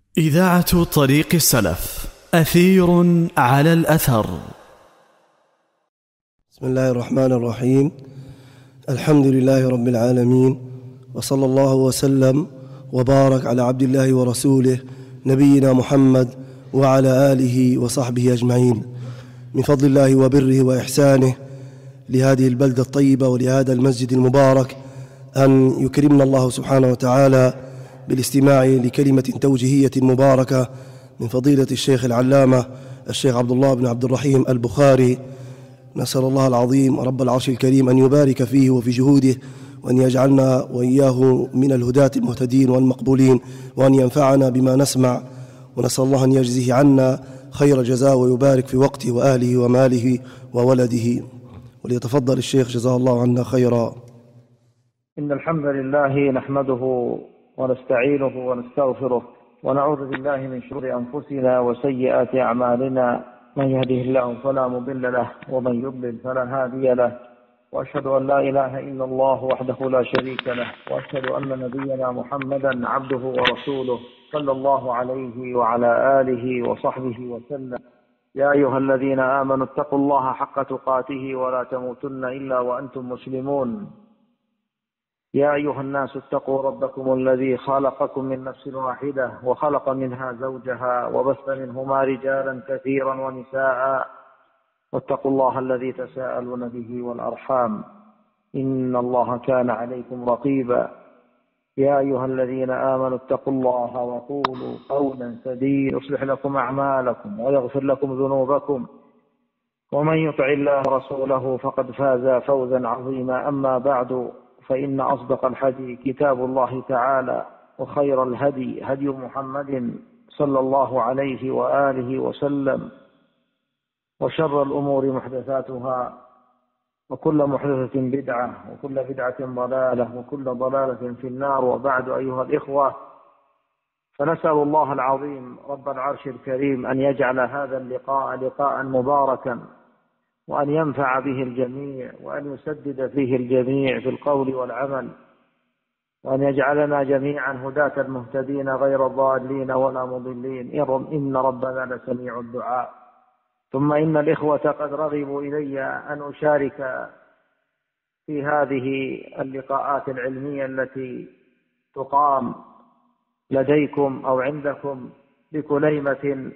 إذاعة طريق السلف، أثير على الأثر. بسم الله الرحمن الرحيم. الحمد لله رب العالمين، وصلى الله وسلم وبارك على عبد الله ورسوله نبينا محمد وعلى آله وصحبه أجمعين. من فضل الله وبره وإحسانه لهذه البلدة الطيبة ولهذا المسجد المبارك أن يكرمنا الله سبحانه وتعالى بالاستماع لكلمة توجيهية مباركة من فضيلة الشيخ العلامة الشيخ عبد الله بن عبد الرحيم البخاري. نسأل الله العظيم رب العرش الكريم أن يبارك فيه وفي جهوده، وأن يجعلنا وإياه من الهداة المهتدين والمقبولين، وأن ينفعنا بما نسمع، ونسأل الله أن يجزيه عنا خير جزاء ويبارك في وقته وأهله وماله وولده. وليتفضل الشيخ جزاه الله عنا خيرا. إن الحمد لله نحمده ونستعينه ونستغفره، ونعوذ بالله من شرور أنفسنا وسيئات أعمالنا. من يهده الله فلا مضل له، ومن يضلل فلا هادي له. وأشهد أن لا إله إلا الله وحده لا شريك له، وأشهد أن نبينا محمدا عبده ورسوله صلى الله عليه وعلى آله وصحبه وسلم. يا أيها الذين آمنوا اتقوا الله حق تقاته ولا تموتن إلا وأنتم مسلمون. يا أيها الناس اتقوا ربكم الذي خلقكم من نفس واحدة، وخلق منها زوجها، وبث منهما رجالا كثيرا ونساء. واتقوا الله الذي تساءلون به والأرحام، إن الله كان عليكم رقيبا. يا أيها الذين آمنوا اتقوا الله وقولوا قولا سديدا يصلح لكم أعمالكم ويغفر لكم ذنوبكم، ومن يطع الله ورسوله فقد فاز فوزا عظيما. أما بعد، فإن أصدق الحديث كتاب الله تعالى، وخير الهدي هدي محمد صلى الله عليه وآله وسلم، وشر الأمور محدثاتها، وكل محدثة بدعة، وكل بدعة ضلالة، وكل ضلالة في النار. وبعد، أيها الإخوة، فنسأل الله العظيم رب العرش الكريم أن يجعل هذا اللقاء لقاء مباركا، وأن ينفع به الجميع، وأن يسدد فيه الجميع في القول والعمل، وأن يجعلنا جميعا هداة مهتدين غير ضالين ولا مضلين، إن ربنا لسميع الدعاء. ثم إن الإخوة قد رغبوا إلي أن أشارك في هذه اللقاءات العلمية التي تقام لديكم أو عندكم بكليمة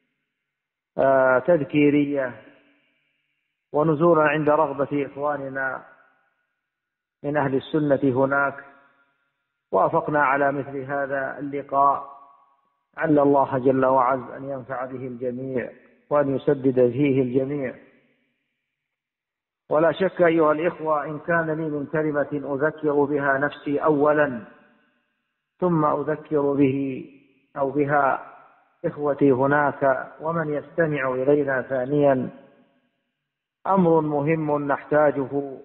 تذكيرية، ونزولا عند رغبة إخواننا من أهل السنة هناك. وافقنا على مثل هذا اللقاء، عل الله جل وعز أن ينفع به الجميع، وأن يسدد فيه الجميع. ولا شك أيها الإخوة، إن كان لي من كلمة أذكر بها نفسي أولا، ثم أذكر به أو بها إخوتي هناك ومن يستمع إلينا ثانيا، أمر مهم نحتاجه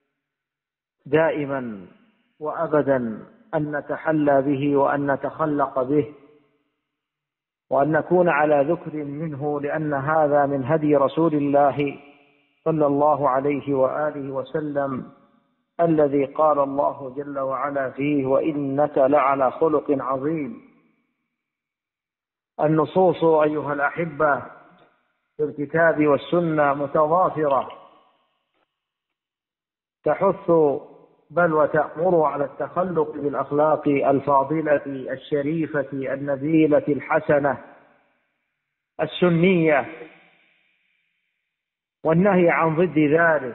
دائما وأبدا أن نتحلى به، وأن نتخلق به، وأن نكون على ذكر منه، لأن هذا من هدي رسول الله صلى الله عليه وآله وسلم، الذي قال الله جل وعلا فيه: وإنك لعلى خلق عظيم. النصوص أيها الأحبة في الكتاب والسنة متضافرة، تحث بل وتأمر على التخلق بالأخلاق الفاضلة الشريفة النبيلة الحسنة السنية، والنهي عن ضد ذلك.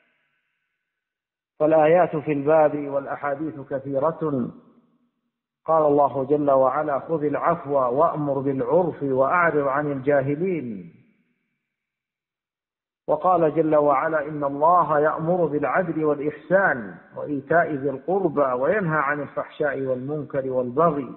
فالآيات في الباب والأحاديث كثيرة. قال الله جل وعلا: خذ العفو وأمر بالعرف وأعرض عن الجاهلين. وقال جل وعلا: إن الله يأمر بالعدل والإحسان وإيتاء ذي القربى وينهى عن الفحشاء والمنكر والبغي.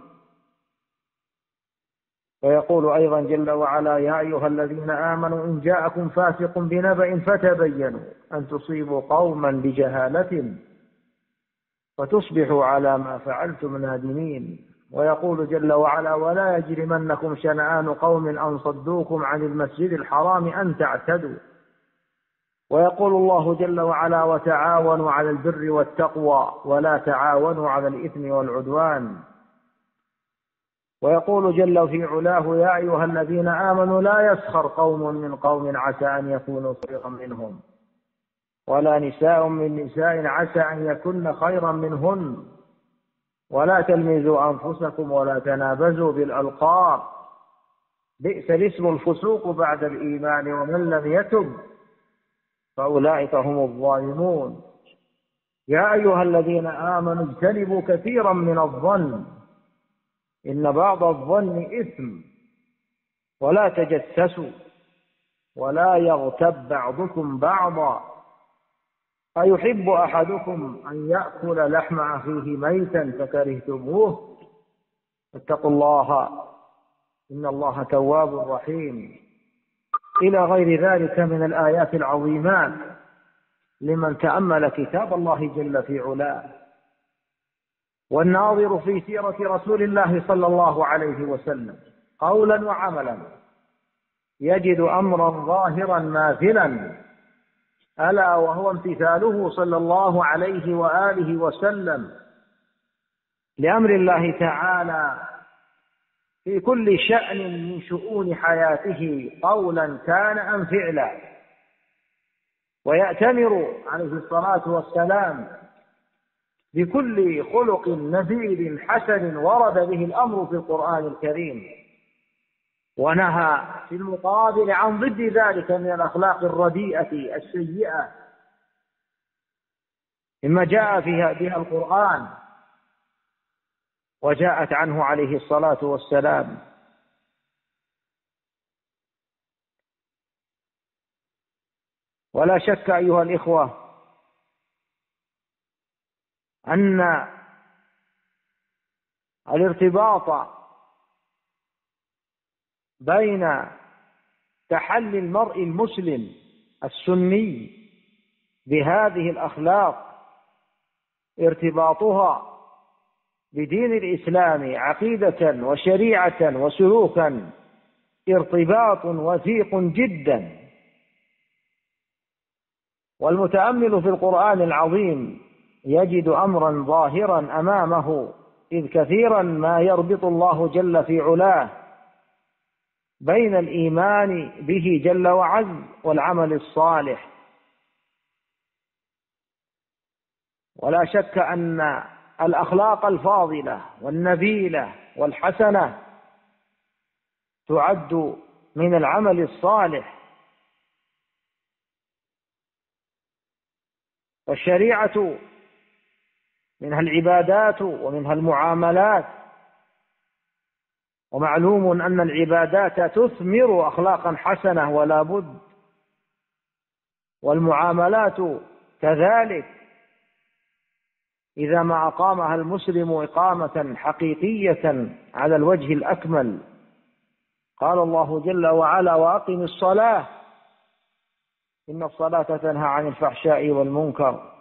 ويقول أيضا جل وعلا: يا أيها الذين آمنوا إن جاءكم فاسق بنبأ فتبينوا أن تصيبوا قوما بجهالة فتصبحوا على ما فعلتم نادمين. ويقول جل وعلا: ولا يجرمنكم شنآن قوم أن صدوكم عن المسجد الحرام أن تعتدوا. ويقول الله جل وعلا: وتعاونوا على البر والتقوى ولا تعاونوا على الإثم والعدوان. ويقول جل في علاه: يا أيها الذين آمنوا لا يسخر قوم من قوم عسى أن يكونوا خيرا منهم ولا نساء من نساء عسى أن يكن خيرا منهن ولا تلمزوا أنفسكم ولا تنابزوا بالألقاب بئس الاسم الفسوق بعد الإيمان ومن لم يتب فأولئك هم الظالمون. يا أيها الذين آمنوا اجتنبوا كثيرا من الظن إن بعض الظن إثم ولا تجسسوا ولا يغتب بعضكم بعضا أيحب أحدكم أن يأكل لحم أخيه ميتا فكرهتموه اتقوا الله إن الله تواب رحيم، إلى غير ذلك من الآيات العظيمات لمن تأمل كتاب الله جل في علاه. والناظر في سيرة رسول الله صلى الله عليه وسلم قولا وعملا يجد أمرا ظاهرا ماثلا، ألا وهو امتثاله صلى الله عليه وآله وسلم لأمر الله تعالى في كل شأن من شؤون حياته قولا كان أم فعلا، ويأتمر عليه الصلاة والسلام بكل خلق نبيل حسن ورد به الأمر في القرآن الكريم، ونهى في المقابل عن ضد ذلك من الأخلاق الرديئة السيئة مما جاء بها القرآن وجاءت عنه عليه الصلاة والسلام. ولا شك أيها الإخوة أن الارتباط بين تحلي المرء المسلم السني بهذه الأخلاق ارتباطها بدين الإسلام عقيدة وشريعة وسلوكا ارتباط وثيق جدا. والمتأمل في القرآن العظيم يجد أمرا ظاهرا أمامه، إذ كثيرا ما يربط الله جل في علاه بين الإيمان به جل وعز والعمل الصالح. ولا شك أن الأخلاق الفاضلة والنبيلة والحسنة تعد من العمل الصالح، والشريعة منها العبادات ومنها المعاملات، ومعلوم أن العبادات تثمر أخلاقا حسنة ولا بد، والمعاملات كذلك إذا ما أقامها المسلم إقامة حقيقية على الوجه الأكمل. قال الله جل وعلا: وأقم الصلاة إن الصلاة تنهى عن الفحشاء والمنكر.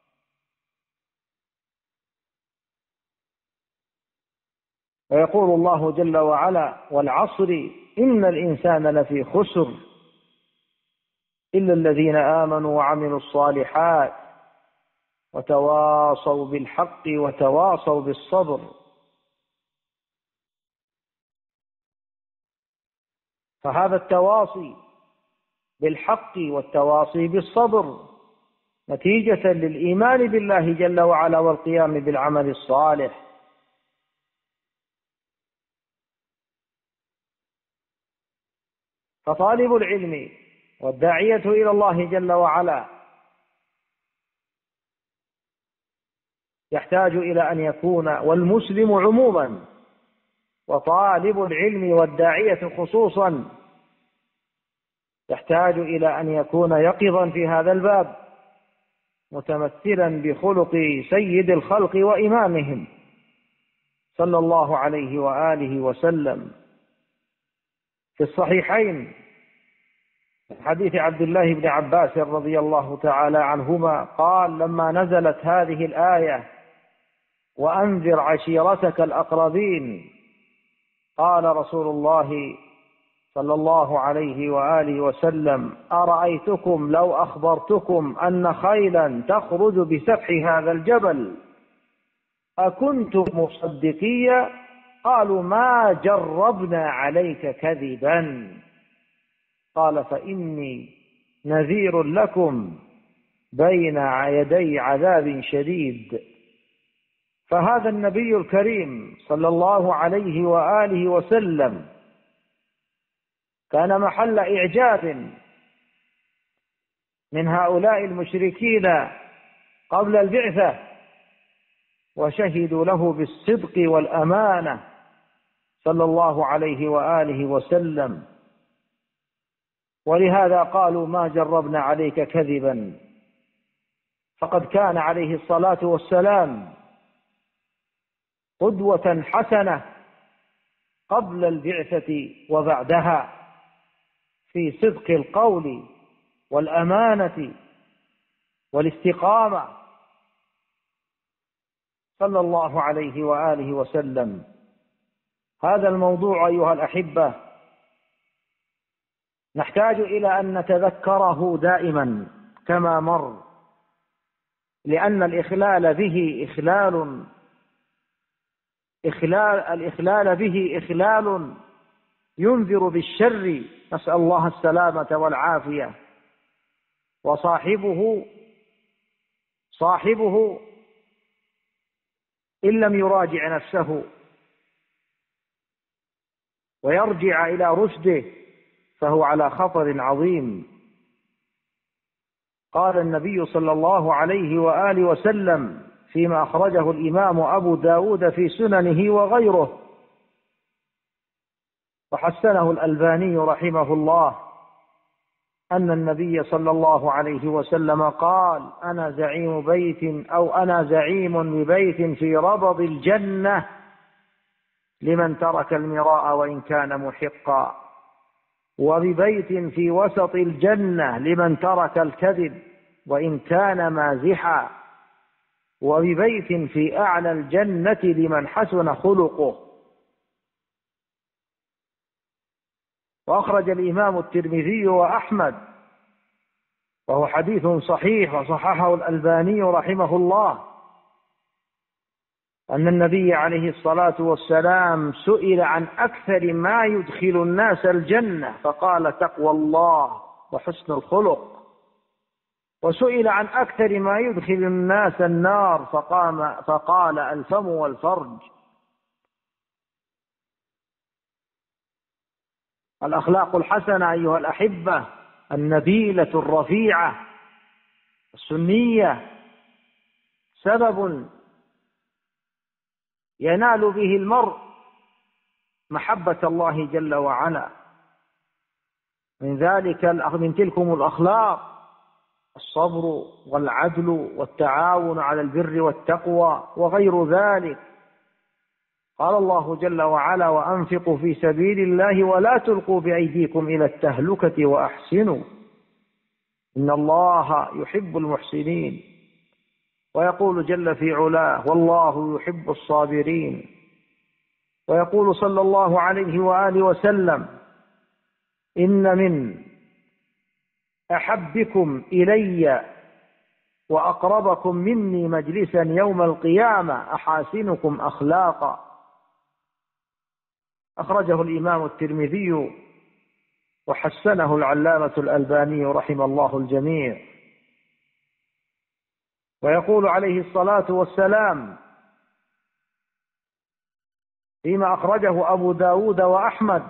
ويقول الله جل وعلا: والعصر إن الإنسان لفي خسر إلا الذين آمنوا وعملوا الصالحات وتواصوا بالحق وتواصوا بالصبر. فهذا التواصي بالحق والتواصي بالصبر نتيجة للإيمان بالله جل وعلا والقيام بالعمل الصالح. فطالب العلم والداعية إلى الله جل وعلا يحتاج إلى أن يكون، والمسلم عموما وطالب العلم والداعية خصوصا، يحتاج إلى أن يكون يقظا في هذا الباب، متمثلا بخلق سيد الخلق وإمامهم صلى الله عليه وآله وسلم. في الصحيحين حديث عبد الله بن عباس رضي الله تعالى عنهما قال: لما نزلت هذه الآية وأنذر عشيرتك الأقربين، قال رسول الله صلى الله عليه وآله وسلم: أرأيتكم لو أخبرتكم أن خيلا تخرج بسفح هذا الجبل أكنتم مصدقيا؟ قالوا ما جربنا عليك كذبا. قال فإني نذير لكم بين يدي عذاب شديد. فهذا النبي الكريم صلى الله عليه وآله وسلم كان محل إعجاب من هؤلاء المشركين قبل البعثة، وشهدوا له بالصدق والأمانة صلى الله عليه وآله وسلم، ولهذا قالوا ما جربنا عليك كذبا. فقد كان عليه الصلاة والسلام قدوة حسنة قبل البعثة وبعدها في صدق القول والأمانة والاستقامة صلى الله عليه وآله وسلم. هذا الموضوع أيها الأحبة نحتاج إلى أن نتذكره دائما كما مر، لأن الإخلال به إخلال ينذر بالشر، نسأل الله السلامة والعافية. وصاحبه إن لم يراجع نفسه ويرجع إلى رشده فهو على خطر عظيم. قال النبي صلى الله عليه وآله وسلم فيما أخرجه الإمام أبو داود في سننه وغيره، وحسنه الألباني رحمه الله، أن النبي صلى الله عليه وسلم قال أنا زعيم بيت أو أنا زعيم ببيت في ربض الجنة لمن ترك المراء وإن كان محقا، وببيت في وسط الجنة لمن ترك الكذب وإن كان مازحا، وببيت في أعلى الجنة لمن حسن خلقه. وأخرج الإمام الترمذي وأحمد وهو حديث صحيح وصححه الألباني رحمه الله أن النبي عليه الصلاة والسلام سئل عن أكثر ما يدخل الناس الجنة فقال تقوى الله وحسن الخلق، وسئل عن أكثر ما يدخل الناس النار فقال الفم والفرج. الأخلاق الحسنة أيها الأحبة النبيلة الرفيعة السنية سبب ينال به المرء محبة الله جل وعلا. من تلكم الأخلاق الصبر والعدل والتعاون على البر والتقوى وغير ذلك. قال الله جل وعلا وأنفقوا في سبيل الله ولا تلقوا بأيديكم إلى التهلكة وأحسنوا إن الله يحب المحسنين. ويقول جل في علاه والله يحب الصابرين. ويقول صلى الله عليه وآله وسلم إن من أحبكم إلي وأقربكم مني مجلسا يوم القيامة أحاسنكم أخلاقا. أخرجه الإمام الترمذي وحسنه العلامة الألباني رحم الله الجميع. ويقول عليه الصلاة والسلام فيما أخرجه أبو داود وأحمد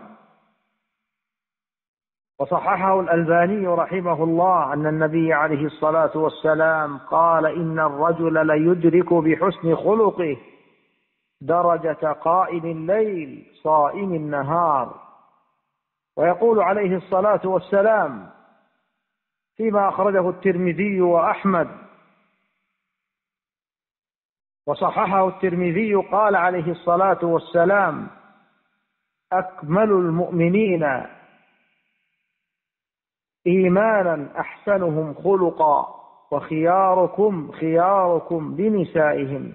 وصححه الألباني رحمه الله أن النبي عليه الصلاة والسلام قال إن الرجل ليدرك بحسن خلقه درجة قائم الليل صائم النهار. ويقول عليه الصلاة والسلام فيما أخرجه الترمذي وأحمد وصححه الترمذي قال عليه الصلاة والسلام أكمل المؤمنين إيمانا أحسنهم خلقا وخياركم خياركم لنسائهم.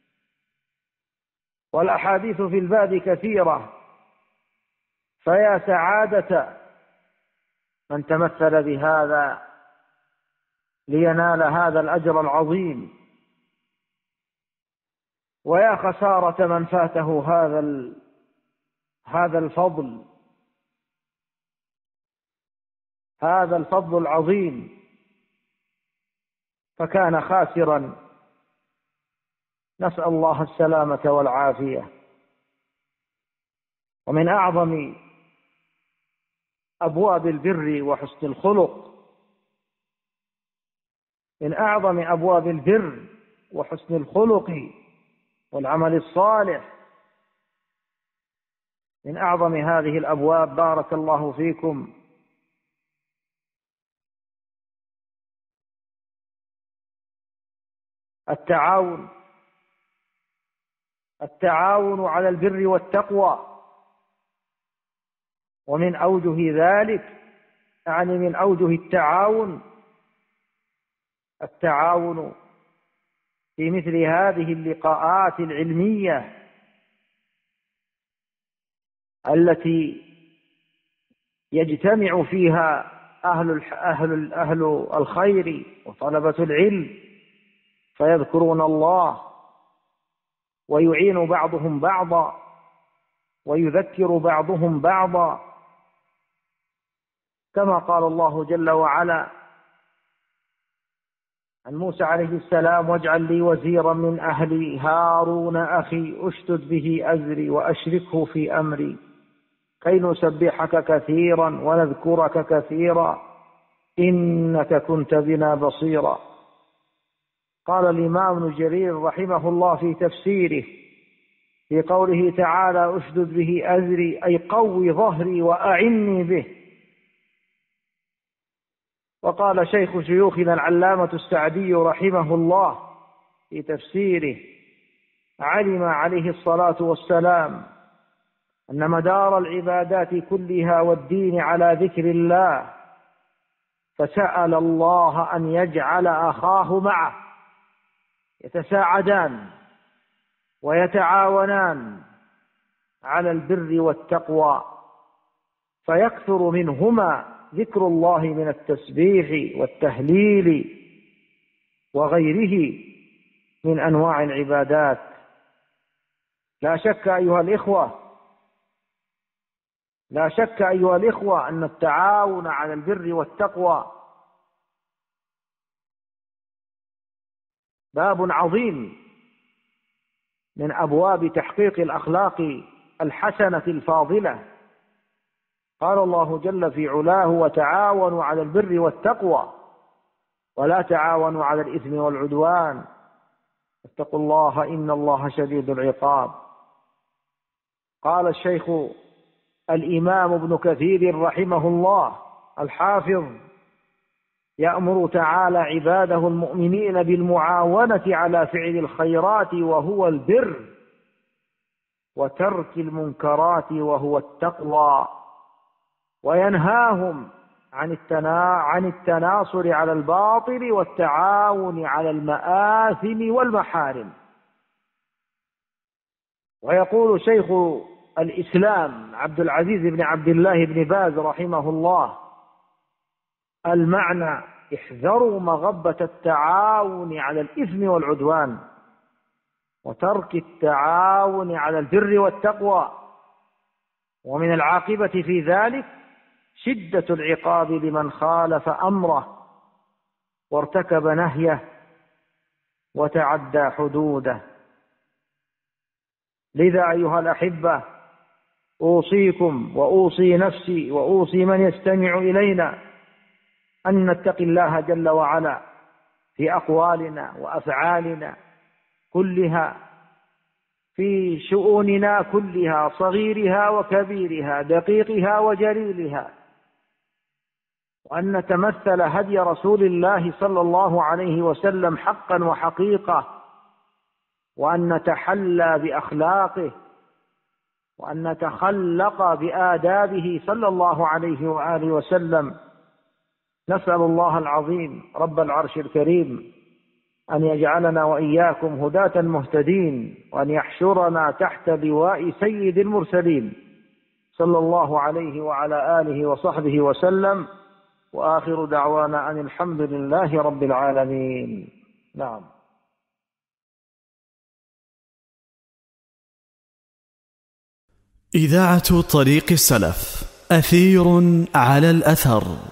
والأحاديث في الباب كثيرة، فيا سعادة من تمثل بهذا لينال هذا الأجر العظيم، ويا خسارة من فاته هذا هذا الفضل العظيم، فكان خاسرا. نسأل الله السلامة والعافية. ومن أعظم أبواب البر وحسن الخلق، من أعظم أبواب البر وحسن الخلق والعمل الصالح، من أعظم هذه الأبواب بارك الله فيكم التعاون على البر والتقوى. ومن أوجه ذلك، يعني من أوجه التعاون في مثل هذه اللقاءات العلمية التي يجتمع فيها أهل الخير وطلبة العلم، فيذكرون الله ويعين بعضهم بعضا ويذكر بعضهم بعضا، كما قال الله جل وعلا عن موسى عليه السلام: واجعل لي وزيرا من أهلي هارون أخي أشدد به أزري وأشركه في أمري كي نسبحك كثيرا ونذكرك كثيرا إنك كنت بنا بصيرا. قال الإمام ابن جرير رحمه الله في تفسيره في قوله تعالى: أشدد به أزري، أي قوي ظهري وأعني به. وقال شيخ شيوخنا العلامة السعدي رحمه الله في تفسيره: علم عليه الصلاة والسلام أن مدار العبادات كلها والدين على ذكر الله، فسأل الله أن يجعل أخاه معه يتساعدان ويتعاونان على البر والتقوى، فيكثر منهما ذكر الله من التسبيح والتهليل وغيره من أنواع العبادات. لا شك أيها الإخوة أن التعاون على البر والتقوى باب عظيم من أبواب تحقيق الأخلاق الحسنة الفاضلة. قال الله جل في علاه: وتعاونوا على البر والتقوى ولا تعاونوا على الإثم والعدوان اتقوا الله إن الله شديد العقاب. قال الشيخ الإمام ابن كثير رحمه الله الحافظ: يأمر تعالى عباده المؤمنين بالمعاونة على فعل الخيرات وهو البر، وترك المنكرات وهو التقوى، وينهاهم عن التناصر على الباطل والتعاون على المآثم والمحارم. ويقول شيخ الإسلام عبد العزيز بن عبد الله بن باز رحمه الله: المعنى احذروا مغبة التعاون على الإثم والعدوان وترك التعاون على البر والتقوى، ومن العاقبة في ذلك شدة العقاب لمن خالف أمره وارتكب نهيه وتعدى حدوده. لذا أيها الأحبة أوصيكم وأوصي نفسي وأوصي من يستمع إلينا أن نتقي الله جل وعلا في أقوالنا وأفعالنا كلها، في شؤوننا كلها، صغيرها وكبيرها، دقيقها وجليلها، وأن نتمثل هدي رسول الله صلى الله عليه وسلم حقا وحقيقة، وأن نتحلى بأخلاقه، وأن نتخلق بآدابه صلى الله عليه وآله وسلم. نسأل الله العظيم رب العرش الكريم أن يجعلنا وإياكم هداة مهتدين، وأن يحشرنا تحت لواء سيد المرسلين صلى الله عليه وعلى آله وصحبه وسلم. وآخر دعوانا أن الحمد لله رب العالمين. نعم. إذاعة طريق السلف، أثير على الأثر.